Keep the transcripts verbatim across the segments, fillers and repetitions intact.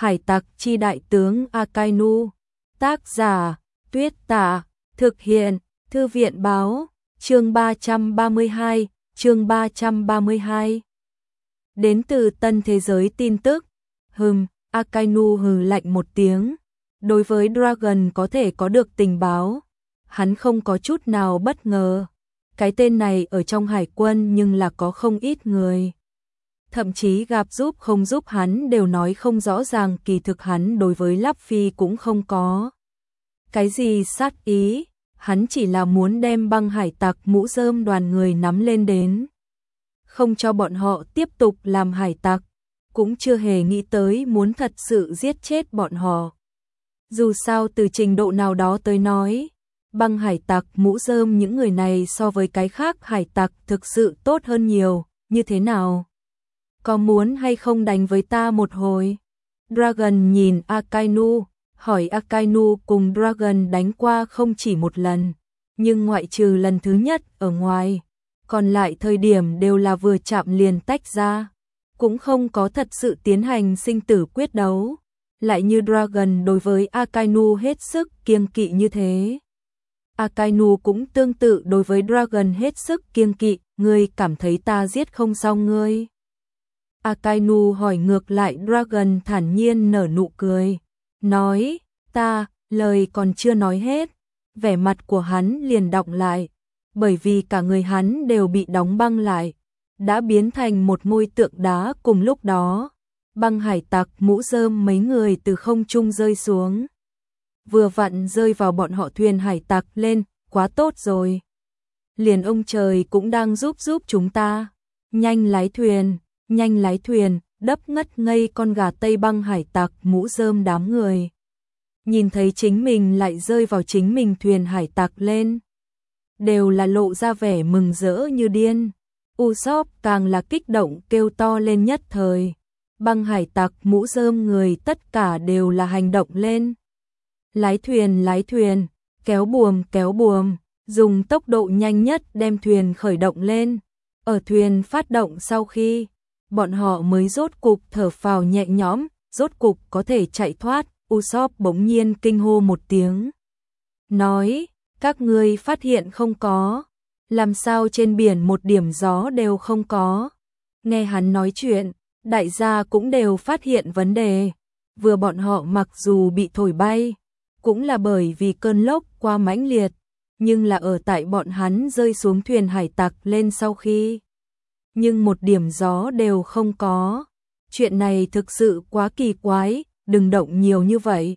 Hải tặc chi đại tướng Akainu. Tác giả Tuyết Tả. Thực hiện Thư viện báo. Chương ba trăm ba mươi hai. Chương ba trăm ba mươi hai. Đến từ Tân Thế Giới tin tức. Hừm, Akainu hừ lạnh một tiếng. Đối với Dragon có thể có được tình báo, hắn không có chút nào bất ngờ. Cái tên này ở trong hải quân nhưng là có không ít người. Thậm chí gặp giúp không giúp hắn đều nói không rõ ràng, kỳ thực hắn đối với Luffy cũng không có cái gì sát ý, hắn chỉ là muốn đem băng hải tặc mũ rơm đoàn người nắm lên đến. Không cho bọn họ tiếp tục làm hải tặc, cũng chưa hề nghĩ tới muốn thật sự giết chết bọn họ. Dù sao từ trình độ nào đó tới nói, băng hải tặc mũ rơm những người này so với cái khác hải tặc thực sự tốt hơn nhiều, như thế nào? Có muốn hay không đánh với ta một hồi? Dragon nhìn Akainu, hỏi Akainu cùng Dragon đánh qua không chỉ một lần, nhưng ngoại trừ lần thứ nhất ở ngoài, còn lại thời điểm đều là vừa chạm liền tách ra, cũng không có thật sự tiến hành sinh tử quyết đấu, lại như Dragon đối với Akainu hết sức kiêng kỵ như thế. Akainu cũng tương tự đối với Dragon hết sức kiêng kỵ, ngươi cảm thấy ta giết không xong ngươi? Akainu hỏi ngược lại. Dragon thản nhiên nở nụ cười, nói, ta, lời còn chưa nói hết, vẻ mặt của hắn liền đọng lại, bởi vì cả người hắn đều bị đóng băng lại, đã biến thành một ngôi tượng đá. Cùng lúc đó, băng hải tặc mũ rơm mấy người từ không trung rơi xuống, vừa vặn rơi vào bọn họ thuyền hải tặc lên, quá tốt rồi. Liền ông trời cũng đang giúp giúp chúng ta, nhanh lái thuyền, nhanh lái thuyền, đấp ngất ngây con gà Tây băng hải tặc mũ rơm đám người. Nhìn thấy chính mình lại rơi vào chính mình thuyền hải tặc lên, đều là lộ ra vẻ mừng rỡ như điên. Usopp càng là kích động kêu to lên nhất thời. Băng hải tặc mũ rơm người tất cả đều là hành động lên. Lái thuyền lái thuyền, kéo buồm kéo buồm, dùng tốc độ nhanh nhất đem thuyền khởi động lên. Ở thuyền phát động sau khi, bọn họ mới rốt cục thở phào nhẹ nhõm, rốt cục có thể chạy thoát. Usopp bỗng nhiên kinh hô một tiếng, nói, các ngươi phát hiện không có, làm sao trên biển một điểm gió đều không có. Nghe hắn nói chuyện, đại gia cũng đều phát hiện vấn đề, vừa bọn họ mặc dù bị thổi bay, cũng là bởi vì cơn lốc quá mãnh liệt, nhưng là ở tại bọn hắn rơi xuống thuyền hải tặc lên sau khi, nhưng một điểm gió đều không có. Chuyện này thực sự quá kỳ quái, đừng động nhiều như vậy.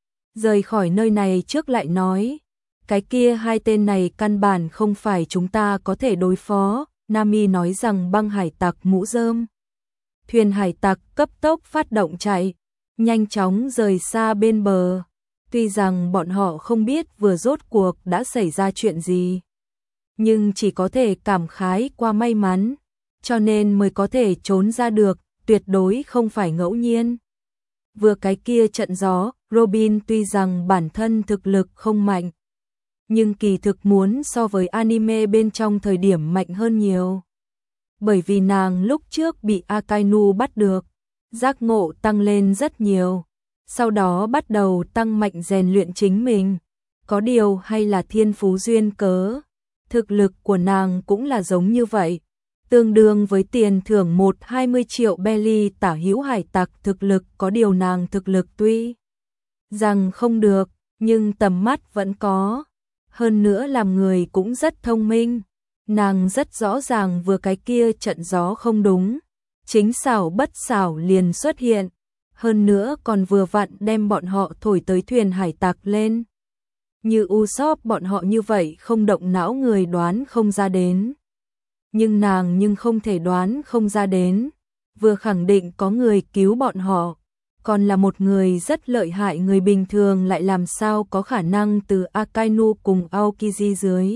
Rời khỏi nơi này trước lại nói, cái kia hai tên này căn bản không phải chúng ta có thể đối phó. Nami nói rằng băng hải tặc mũ rơm thuyền hải tặc cấp tốc phát động chạy, nhanh chóng rời xa bên bờ. Tuy rằng bọn họ không biết vừa rốt cuộc đã xảy ra chuyện gì, nhưng chỉ có thể cảm khái qua may mắn, cho nên mới có thể trốn ra được, tuyệt đối không phải ngẫu nhiên. Vừa cái kia trận gió, Robin tuy rằng bản thân thực lực không mạnh, nhưng kỳ thực muốn so với anime bên trong thời điểm mạnh hơn nhiều. Bởi vì nàng lúc trước bị Akainu bắt được, giác ngộ tăng lên rất nhiều, sau đó bắt đầu tăng mạnh rèn luyện chính mình. Có điều hay là thiên phú duyên cớ, thực lực của nàng cũng là giống như vậy, tương đương với tiền thưởng một trăm hai mươi triệu belly tả hữu hải tặc thực lực. Có điều nàng thực lực tuy rằng không được, nhưng tầm mắt vẫn có, hơn nữa làm người cũng rất thông minh. Nàng rất rõ ràng vừa cái kia trận gió không đúng, chính xảo bất xảo liền xuất hiện, hơn nữa còn vừa vặn đem bọn họ thổi tới thuyền hải tặc lên. Như Usopp bọn họ như vậy không động não người đoán không ra đến, nhưng nàng nhưng không thể đoán không ra đến, vừa khẳng định có người cứu bọn họ, còn là một người rất lợi hại. Người bình thường lại làm sao có khả năng từ Akainu cùng Aokiji dưới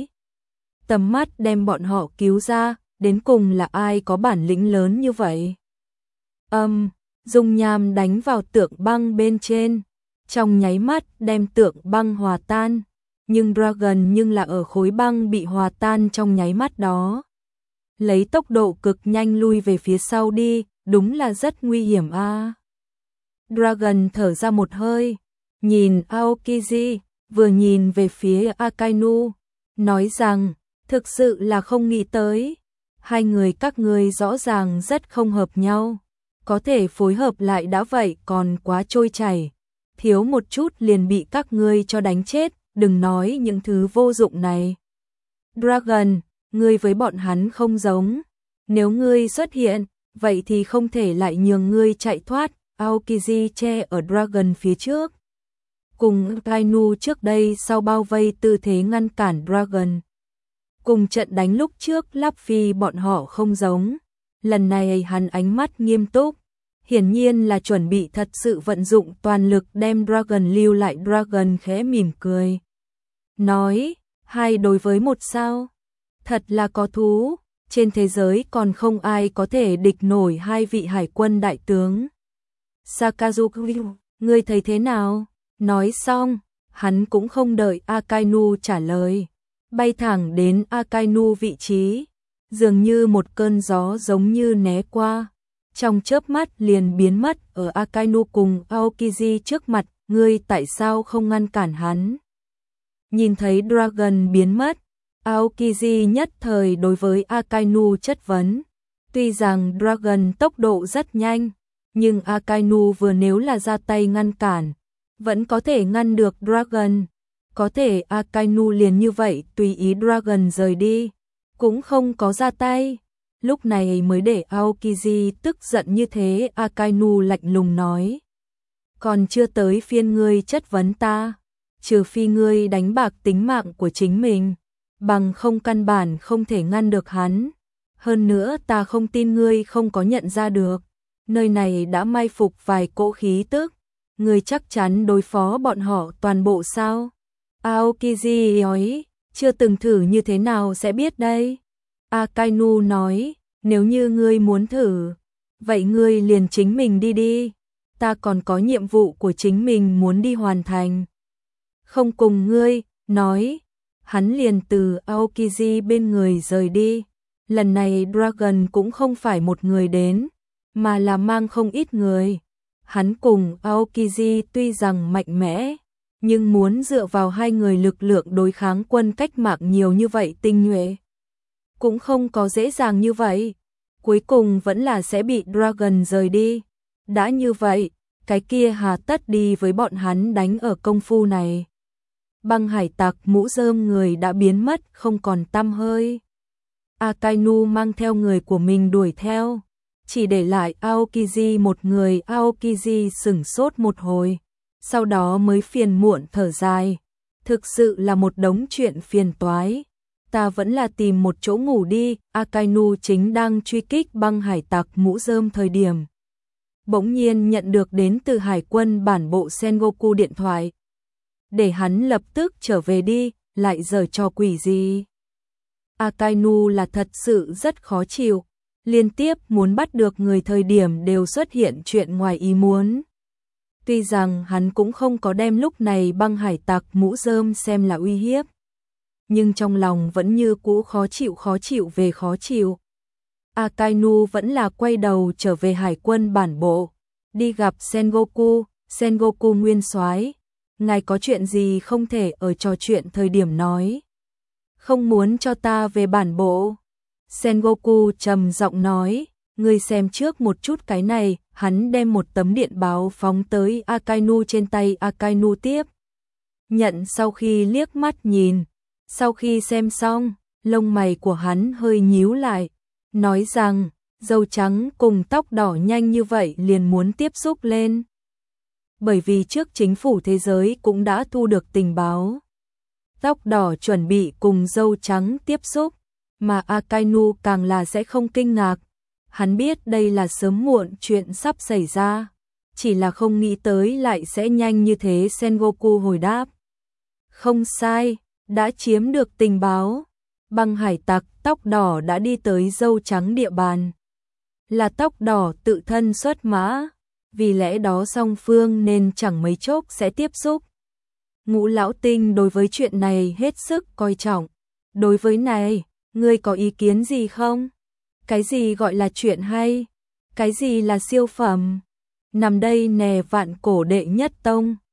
tầm mắt đem bọn họ cứu ra, đến cùng là ai có bản lĩnh lớn như vậy. Âm, um, dung nham đánh vào tượng băng bên trên, trong nháy mắt đem tượng băng hòa tan, nhưng Dragon nhưng là ở khối băng bị hòa tan trong nháy mắt đó, lấy tốc độ cực nhanh lui về phía sau đi, đúng là rất nguy hiểm a. À. Dragon thở ra một hơi, nhìn Aokiji, vừa nhìn về phía Akainu, nói rằng, thực sự là không nghĩ tới. Hai người các ngươi rõ ràng rất không hợp nhau, có thể phối hợp lại đã vậy còn quá trôi chảy, thiếu một chút liền bị các ngươi cho đánh chết, đừng nói những thứ vô dụng này. Dragon, ngươi với bọn hắn không giống, nếu ngươi xuất hiện, vậy thì không thể lại nhường ngươi chạy thoát. Aokiji che ở Dragon phía trước, cùng Akainu trước đây sau bao vây tư thế ngăn cản Dragon. Cùng trận đánh lúc trước Luffy bọn họ không giống, lần này hắn ánh mắt nghiêm túc, hiển nhiên là chuẩn bị thật sự vận dụng toàn lực đem Dragon lưu lại. Dragon khẽ mỉm cười, nói, hai đối với một sao, thật là có thú, trên thế giới còn không ai có thể địch nổi hai vị hải quân đại tướng. Sakazuki, ngươi thấy thế nào? Nói xong, hắn cũng không đợi Akainu trả lời, bay thẳng đến Akainu vị trí, dường như một cơn gió giống như né qua, trong chớp mắt liền biến mất ở Akainu cùng Aokiji trước mặt. Ngươi tại sao không ngăn cản hắn? Nhìn thấy Dragon biến mất, Aokiji nhất thời đối với Akainu chất vấn. Tuy rằng Dragon tốc độ rất nhanh, nhưng Akainu vừa nếu là ra tay ngăn cản, vẫn có thể ngăn được Dragon. Có thể Akainu liền như vậy tùy ý Dragon rời đi, cũng không có ra tay. Lúc này mới để Aokiji tức giận như thế. Akainu lạnh lùng nói, còn chưa tới phiên ngươi chất vấn ta, trừ phi ngươi đánh bạc tính mạng của chính mình, bằng không căn bản không thể ngăn được hắn. Hơn nữa ta không tin ngươi không có nhận ra được, nơi này đã mai phục vài cỗ khí tức, ngươi chắc chắn đối phó bọn họ toàn bộ sao? Aokiji nói, chưa từng thử như thế nào sẽ biết đây. Akainu nói, nếu như ngươi muốn thử, vậy ngươi liền chính mình đi đi, ta còn có nhiệm vụ của chính mình muốn đi hoàn thành. Không cùng ngươi, nói, hắn liền từ Aokiji bên người rời đi. Lần này Dragon cũng không phải một người đến, mà là mang không ít người. Hắn cùng Aokiji tuy rằng mạnh mẽ, nhưng muốn dựa vào hai người lực lượng đối kháng quân cách mạng nhiều như vậy tinh nhuệ, cũng không có dễ dàng như vậy. Cuối cùng vẫn là sẽ bị Dragon rời đi. Đã như vậy, cái kia hà tất đi với bọn hắn đánh ở công phu này. Băng hải tặc mũ rơm người đã biến mất không còn tăm hơi. Akainu mang theo người của mình đuổi theo, chỉ để lại Aokiji một người. Aokiji sửng sốt một hồi, sau đó mới phiền muộn thở dài, thực sự là một đống chuyện phiền toái, ta vẫn là tìm một chỗ ngủ đi. Akainu chính đang truy kích băng hải tặc mũ rơm thời điểm, bỗng nhiên nhận được đến từ hải quân bản bộ Sengoku điện thoại, để hắn lập tức trở về đi. Lại giở trò quỷ gì? Akainu là thật sự rất khó chịu, liên tiếp muốn bắt được người thời điểm đều xuất hiện chuyện ngoài ý muốn. Tuy rằng hắn cũng không có đem lúc này băng hải tặc mũ rơm xem là uy hiếp, nhưng trong lòng vẫn như cũ khó chịu khó chịu về khó chịu. Akainu vẫn là quay đầu trở về hải quân bản bộ, đi gặp Sengoku. Sengoku nguyên soái, ngài có chuyện gì không thể ở trò chuyện thời điểm nói? Không muốn cho ta về bản bộ? Sengoku trầm giọng nói, ngươi xem trước một chút cái này. Hắn đem một tấm điện báo phóng tới Akainu trên tay. Akainu tiếp nhận sau khi liếc mắt nhìn, sau khi xem xong, lông mày của hắn hơi nhíu lại, nói rằng, dâu trắng cùng tóc đỏ nhanh như vậy liền muốn tiếp xúc lên. Bởi vì trước chính phủ thế giới cũng đã thu được tình báo, tóc đỏ chuẩn bị cùng dâu trắng tiếp xúc, mà Akainu càng là sẽ không kinh ngạc. Hắn biết đây là sớm muộn chuyện sắp xảy ra, chỉ là không nghĩ tới lại sẽ nhanh như thế. Sengoku hồi đáp, không sai, đã chiếm được tình báo, băng hải tặc tóc đỏ đã đi tới dâu trắng địa bàn, là tóc đỏ tự thân xuất mã, vì lẽ đó song phương nên chẳng mấy chốc sẽ tiếp xúc. Ngũ lão tinh đối với chuyện này hết sức coi trọng. Đối với này, ngươi có ý kiến gì không? Cái gì gọi là chuyện hay? Cái gì là siêu phẩm? nằm đây nè vạn cổ đệ nhất tông.